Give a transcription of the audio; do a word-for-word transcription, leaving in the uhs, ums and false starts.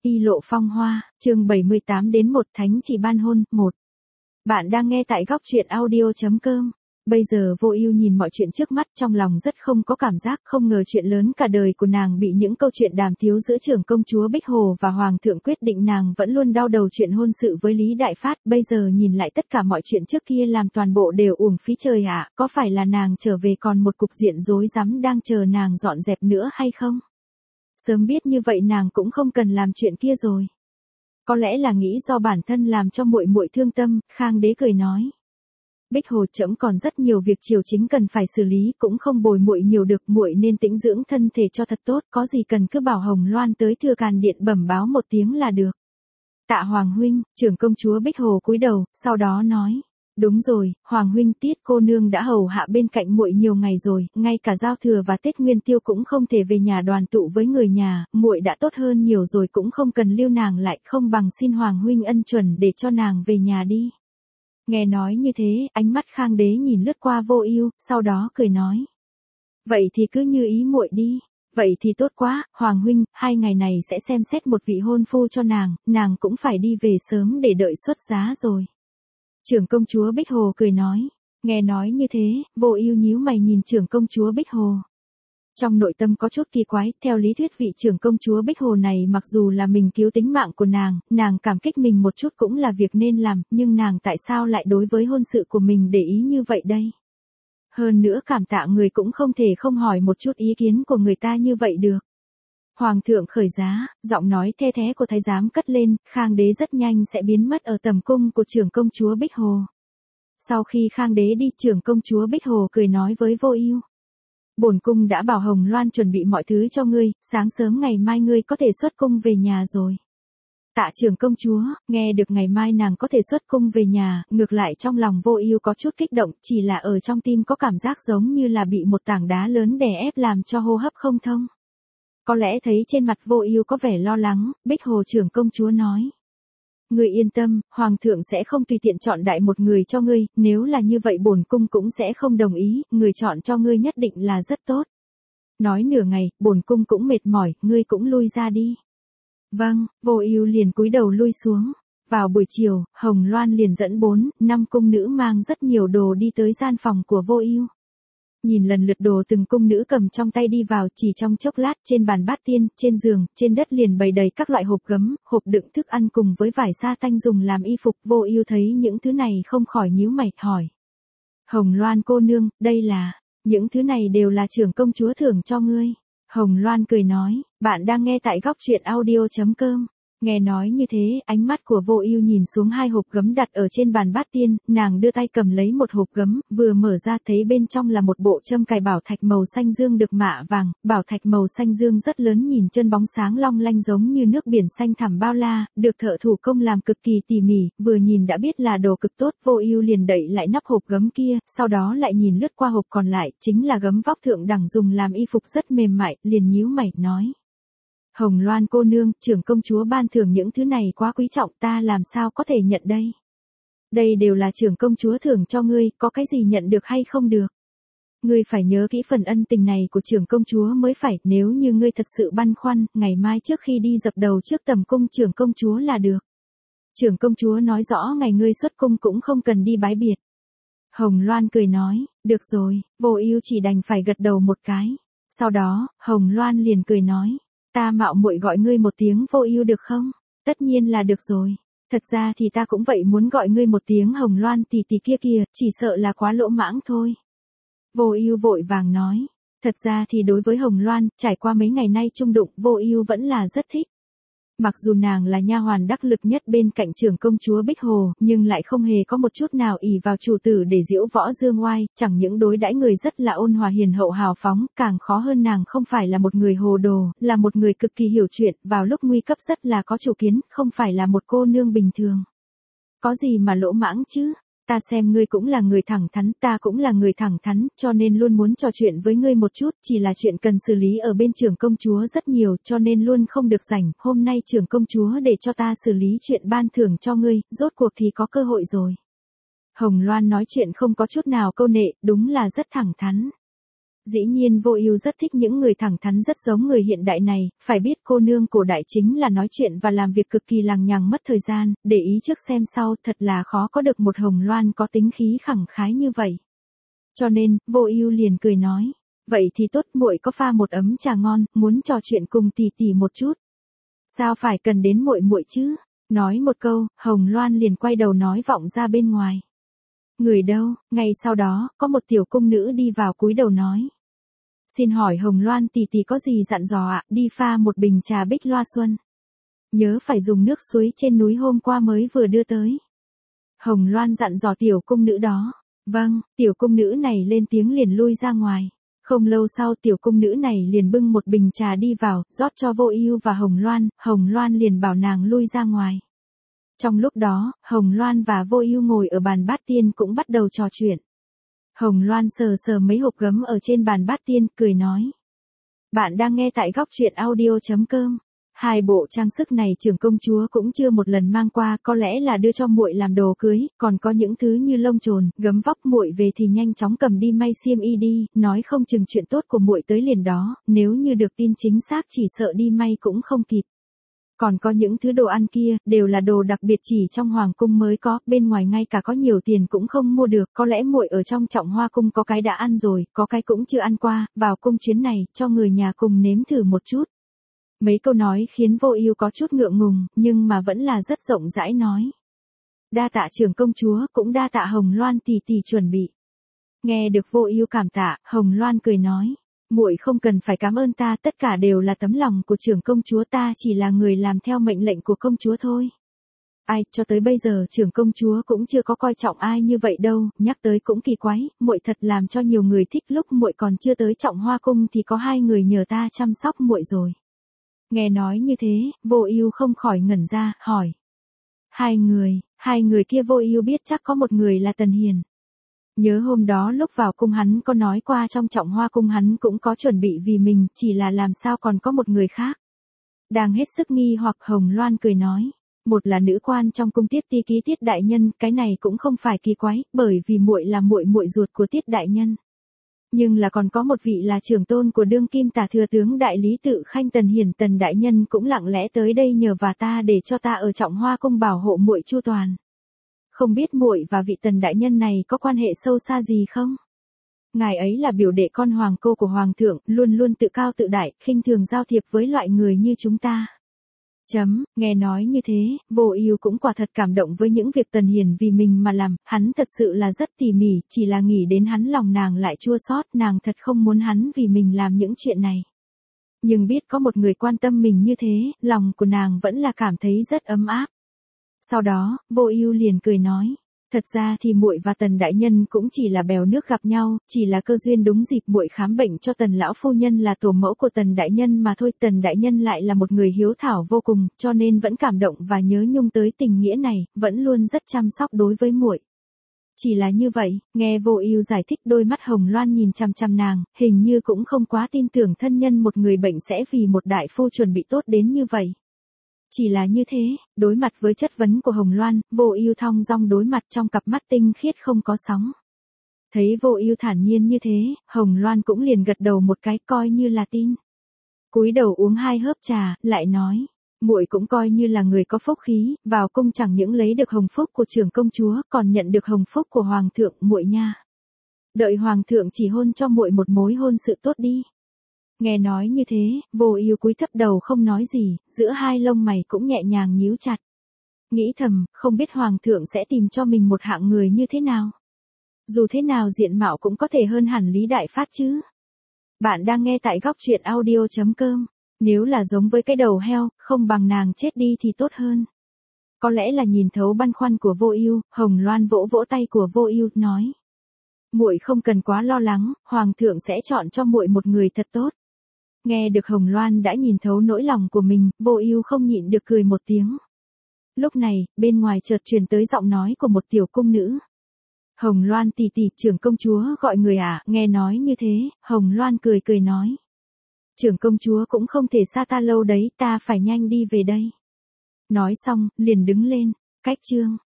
Y lộ phong hoa, chương bảy mươi tám đến một thánh chỉ ban hôn, một. Bạn đang nghe tại góc truyện audio chấm com. Bây giờ Vô Ưu nhìn mọi chuyện trước mắt trong lòng rất không có cảm giác, không ngờ chuyện lớn cả đời của nàng bị những câu chuyện đàm tiếu giữa trưởng công chúa Bích Hồ và Hoàng thượng quyết định. Nàng vẫn luôn đau đầu chuyện hôn sự với Lý Đại Phát, bây giờ nhìn lại tất cả mọi chuyện trước kia làm toàn bộ đều uổng phí trời ạ, có phải là nàng trở về còn một cục diện rối rắm đang chờ nàng dọn dẹp nữa hay không? Sớm biết như vậy nàng cũng không cần làm chuyện kia rồi. Có lẽ là nghĩ do bản thân làm cho muội muội thương tâm, Khang Đế cười nói: Bích Hồ, trẫm còn rất nhiều việc triều chính cần phải xử lý, cũng không bồi muội nhiều được, muội nên tĩnh dưỡng thân thể cho thật tốt, có gì cần cứ bảo Hồng Loan tới Thừa Càn Điện bẩm báo một tiếng là được. Tạ Hoàng huynh. Trưởng công chúa Bích Hồ cúi đầu, sau đó nói: Đúng rồi, Hoàng huynh, Tiết cô nương đã hầu hạ bên cạnh muội nhiều ngày rồi, ngay cả giao thừa và Tết Nguyên Tiêu cũng không thể về nhà đoàn tụ với người nhà, muội đã tốt hơn nhiều rồi, cũng không cần lưu nàng lại, không bằng xin Hoàng huynh ân chuẩn để cho nàng về nhà đi. Nghe nói như thế, ánh mắt Khang Đế nhìn lướt qua Vô Ưu, sau đó cười nói: Vậy thì cứ như ý muội đi. Vậy thì tốt quá, Hoàng huynh, hai ngày này sẽ xem xét một vị hôn phu cho nàng, nàng cũng phải đi về sớm để đợi xuất giá rồi. Trưởng công chúa Bích Hồ cười nói. Nghe nói như thế, Vô Ưu nhíu mày nhìn trưởng công chúa Bích Hồ. Trong nội tâm có chút kỳ quái, theo lý thuyết vị trưởng công chúa Bích Hồ này mặc dù là mình cứu tính mạng của nàng, nàng cảm kích mình một chút cũng là việc nên làm, nhưng nàng tại sao lại đối với hôn sự của mình để ý như vậy đây? Hơn nữa cảm tạ người cũng không thể không hỏi một chút ý kiến của người ta như vậy được. Hoàng thượng khởi giá, giọng nói the thé của thái giám cất lên, Khang Đế rất nhanh sẽ biến mất ở tầm cung của trưởng công chúa Bích Hồ. Sau khi Khang Đế đi, trưởng công chúa Bích Hồ cười nói với Vô Ưu: Bổn cung đã bảo Hồng Loan chuẩn bị mọi thứ cho ngươi, sáng sớm ngày mai ngươi có thể xuất cung về nhà rồi. Tạ trưởng công chúa. Nghe được ngày mai nàng có thể xuất cung về nhà, ngược lại trong lòng Vô Ưu có chút kích động, chỉ là ở trong tim có cảm giác giống như là bị một tảng đá lớn đè ép làm cho hô hấp không thông. Có lẽ thấy trên mặt Vô Ưu có vẻ lo lắng, Bích Hồ trưởng công chúa nói: Ngươi yên tâm, Hoàng thượng sẽ không tùy tiện chọn đại một người cho ngươi, nếu là như vậy bổn cung cũng sẽ không đồng ý, người chọn cho ngươi nhất định là rất tốt. Nói nửa ngày, bổn cung cũng mệt mỏi, ngươi cũng lui ra đi. Vâng. Vô Ưu liền cúi đầu lui xuống. Vào buổi chiều, Hồng Loan liền dẫn bốn, năm cung nữ mang rất nhiều đồ đi tới gian phòng của Vô Ưu. Nhìn lần lượt đồ từng cung nữ cầm trong tay đi vào, chỉ trong chốc lát, trên bàn bát tiên, trên giường, trên đất liền bày đầy các loại hộp gấm, hộp đựng thức ăn cùng với vải sa tanh dùng làm y phục. Vô Ưu thấy những thứ này không khỏi nhíu mày, hỏi: Hồng Loan cô nương, đây là... Những thứ này đều là trưởng công chúa thưởng cho ngươi. Hồng Loan cười nói. Bạn đang nghe tại góc truyện audio chấm com. Nghe nói như thế, ánh mắt của Vô Ưu nhìn xuống hai hộp gấm đặt ở trên bàn bát tiên, nàng đưa tay cầm lấy một hộp gấm, vừa mở ra thấy bên trong là một bộ châm cài bảo thạch màu xanh dương được mạ vàng, bảo thạch màu xanh dương rất lớn, nhìn chân bóng sáng long lanh giống như nước biển xanh thẳm bao la, được thợ thủ công làm cực kỳ tỉ mỉ, vừa nhìn đã biết là đồ cực tốt. Vô Ưu liền đậy lại nắp hộp gấm kia, sau đó lại nhìn lướt qua hộp còn lại, chính là gấm vóc thượng đẳng dùng làm y phục rất mềm mại, liền nhíu mày nói: Hồng Loan cô nương, trưởng công chúa ban thưởng những thứ này quá quý trọng, ta làm sao có thể nhận đây? Đây đều là trưởng công chúa thưởng cho ngươi, có cái gì nhận được hay không được? Ngươi phải nhớ kỹ phần ân tình này của trưởng công chúa mới phải, nếu như ngươi thật sự băn khoăn, ngày mai trước khi đi dập đầu trước tầm cung trưởng công chúa là được. Trưởng công chúa nói rõ ngày ngươi xuất cung cũng không cần đi bái biệt. Hồng Loan cười nói. Được rồi. Vô Ưu chỉ đành phải gật đầu một cái. Sau đó, Hồng Loan liền cười nói: Ta mạo muội gọi ngươi một tiếng Vô Ưu được không? Tất nhiên là được rồi. Thật ra thì ta cũng vậy, muốn gọi ngươi một tiếng Hồng Loan tỷ tỷ kia kìa, chỉ sợ là quá lỗ mãng thôi. Vô Ưu vội vàng nói. Thật ra thì đối với Hồng Loan, trải qua mấy ngày nay chung đụng, Vô Ưu vẫn là rất thích. Mặc dù nàng là nha hoàn đắc lực nhất bên cạnh trưởng công chúa Bích Hồ, nhưng lại không hề có một chút nào ỷ vào chủ tử để giễu võ dương oai, chẳng những đối đãi người rất là ôn hòa hiền hậu hào phóng, càng khó hơn nàng không phải là một người hồ đồ, là một người cực kỳ hiểu chuyện, vào lúc nguy cấp rất là có chủ kiến, không phải là một cô nương bình thường. Có gì mà lỗ mãng chứ? Ta xem ngươi cũng là người thẳng thắn, ta cũng là người thẳng thắn, cho nên luôn muốn trò chuyện với ngươi một chút, chỉ là chuyện cần xử lý ở bên trưởng công chúa rất nhiều, cho nên luôn không được rảnh, hôm nay trưởng công chúa để cho ta xử lý chuyện ban thưởng cho ngươi, rốt cuộc thì có cơ hội rồi. Hồng Loan nói chuyện không có chút nào câu nệ, đúng là rất thẳng thắn. Dĩ nhiên Vô Ưu rất thích những người thẳng thắn rất giống người hiện đại này, phải biết cô nương cổ đại chính là nói chuyện và làm việc cực kỳ lằng nhằng mất thời gian, để ý trước xem sau, thật là khó có được một Hồng Loan có tính khí khẳng khái như vậy. Cho nên, Vô Ưu liền cười nói, vậy thì tốt, muội có pha một ấm trà ngon, muốn trò chuyện cùng tỷ tỷ một chút. Sao phải cần đến muội muội chứ? Nói một câu, Hồng Loan liền quay đầu nói vọng ra bên ngoài. Người đâu? Ngay sau đó, có một tiểu cung nữ đi vào cúi đầu nói. Xin hỏi Hồng Loan tỷ tỷ có gì dặn dò ạ? Đi pha một bình trà Bích Loa Xuân. Nhớ phải dùng nước suối trên núi hôm qua mới vừa đưa tới. Hồng Loan dặn dò tiểu cung nữ đó. Vâng, tiểu cung nữ này lên tiếng liền lui ra ngoài. Không lâu sau tiểu cung nữ này liền bưng một bình trà đi vào, rót cho Vô Ưu và Hồng Loan, Hồng Loan liền bảo nàng lui ra ngoài. Trong lúc đó, Hồng Loan và Vô Ưu ngồi ở bàn bát tiên cũng bắt đầu trò chuyện. Hồng Loan sờ sờ mấy hộp gấm ở trên bàn bát tiên, cười nói. Bạn đang nghe tại góc truyện audio chấm com. Hai bộ trang sức này trưởng công chúa cũng chưa một lần mang qua, có lẽ là đưa cho muội làm đồ cưới, còn có những thứ như lông trồn, gấm vóc muội về thì nhanh chóng cầm đi may xiêm y đi, nói không chừng chuyện tốt của muội tới liền đó, nếu như được tin chính xác chỉ sợ đi may cũng không kịp. Còn có những thứ đồ ăn kia, đều là đồ đặc biệt chỉ trong hoàng cung mới có, bên ngoài ngay cả có nhiều tiền cũng không mua được, có lẽ muội ở trong Trọng Hoa cung có cái đã ăn rồi, có cái cũng chưa ăn qua, vào cung chuyến này, cho người nhà cùng nếm thử một chút. Mấy câu nói khiến Vô Ưu có chút ngượng ngùng, nhưng mà vẫn là rất rộng rãi nói. Đa tạ trưởng công chúa, cũng đa tạ Hồng Loan tỷ tỷ chuẩn bị. Nghe được Vô Ưu cảm tạ, Hồng Loan cười nói. Muội không cần phải cảm ơn ta, tất cả đều là tấm lòng của trưởng công chúa, ta chỉ là người làm theo mệnh lệnh của công chúa thôi. Ai, cho tới bây giờ trưởng công chúa cũng chưa có coi trọng ai như vậy đâu, nhắc tới cũng kỳ quái, muội thật làm cho nhiều người thích, lúc muội còn chưa tới Trọng Hoa cung thì có hai người nhờ ta chăm sóc muội rồi. Nghe nói như thế, Vô Ưu không khỏi ngẩn ra, hỏi. Hai người, hai người kia Vô Ưu biết chắc có một người là Tần Hiền. Nhớ hôm đó lúc vào cung hắn có nói qua trong Trọng Hoa cung hắn cũng có chuẩn bị vì mình, chỉ là làm sao còn có một người khác. Đang hết sức nghi hoặc Hồng Loan cười nói. Một là nữ quan trong cung Tiết Ti Ký Tiết đại nhân, cái này cũng không phải kỳ quái, bởi vì muội là muội muội ruột của Tiết đại nhân. Nhưng là còn có một vị là trưởng tôn của đương kim tả thừa tướng đại lý tự Khanh Tần Hiển, Tần đại nhân cũng lặng lẽ tới đây nhờ và ta để cho ta ở Trọng Hoa cung bảo hộ muội chu toàn. Không biết muội và vị Tần đại nhân này có quan hệ sâu xa gì không? Ngài ấy là biểu đệ con hoàng cô của hoàng thượng, luôn luôn tự cao tự đại, khinh thường giao thiệp với loại người như chúng ta. Chấm, nghe nói như thế, Vô Ưu cũng quả thật cảm động với những việc Tần Hiền vì mình mà làm, hắn thật sự là rất tỉ mỉ, chỉ là nghĩ đến hắn lòng nàng lại chua xót, nàng thật không muốn hắn vì mình làm những chuyện này. Nhưng biết có một người quan tâm mình như thế, lòng của nàng vẫn là cảm thấy rất ấm áp. Sau đó, Vô Ưu liền cười nói, thật ra thì muội và Tần đại nhân cũng chỉ là bèo nước gặp nhau, chỉ là cơ duyên đúng dịp muội khám bệnh cho Tần lão phu nhân là tổ mẫu của Tần đại nhân mà thôi, Tần đại nhân lại là một người hiếu thảo vô cùng, cho nên vẫn cảm động và nhớ nhung tới tình nghĩa này, vẫn luôn rất chăm sóc đối với muội. Chỉ là như vậy, nghe Vô Ưu giải thích, đôi mắt Hồng Loan nhìn chằm chằm nàng, hình như cũng không quá tin tưởng thân nhân một người bệnh sẽ vì một đại phu chuẩn bị tốt đến như vậy. Chỉ là như thế, đối mặt với chất vấn của Hồng Loan, Vô Ưu thong dong đối mặt, trong cặp mắt tinh khiết không có sóng. Thấy Vô Ưu thản nhiên như thế, Hồng Loan cũng liền gật đầu một cái coi như là tin. Cúi đầu uống hai hớp trà, lại nói, muội cũng coi như là người có phúc khí, vào cung chẳng những lấy được hồng phúc của trưởng công chúa, còn nhận được hồng phúc của hoàng thượng, muội nha. Đợi hoàng thượng chỉ hôn cho muội một mối hôn sự tốt đi. Nghe nói như thế, Vô Ưu cúi thấp đầu không nói gì, giữa hai lông mày cũng nhẹ nhàng nhíu chặt. Nghĩ thầm, không biết hoàng thượng sẽ tìm cho mình một hạng người như thế nào. Dù thế nào diện mạo cũng có thể hơn hẳn Lý Đại Phát chứ. Bạn đang nghe tại góc truyện audio chấm com. Nếu là giống với cái đầu heo, không bằng nàng chết đi thì tốt hơn. Có lẽ là nhìn thấu băn khoăn của Vô Ưu, Hồng Loan vỗ vỗ tay của Vô Ưu, nói: "Muội không cần quá lo lắng, hoàng thượng sẽ chọn cho muội một người thật tốt." Nghe được Hồng Loan đã nhìn thấu nỗi lòng của mình, Vô Ưu không nhịn được cười một tiếng. Lúc này, bên ngoài chợt truyền tới giọng nói của một tiểu cung nữ. "Hồng Loan tỷ tỷ, trưởng công chúa gọi người à?" Nghe nói như thế, Hồng Loan cười cười nói: "Trưởng công chúa cũng không thể xa ta lâu đấy, ta phải nhanh đi về đây." Nói xong, liền đứng lên, cách chương.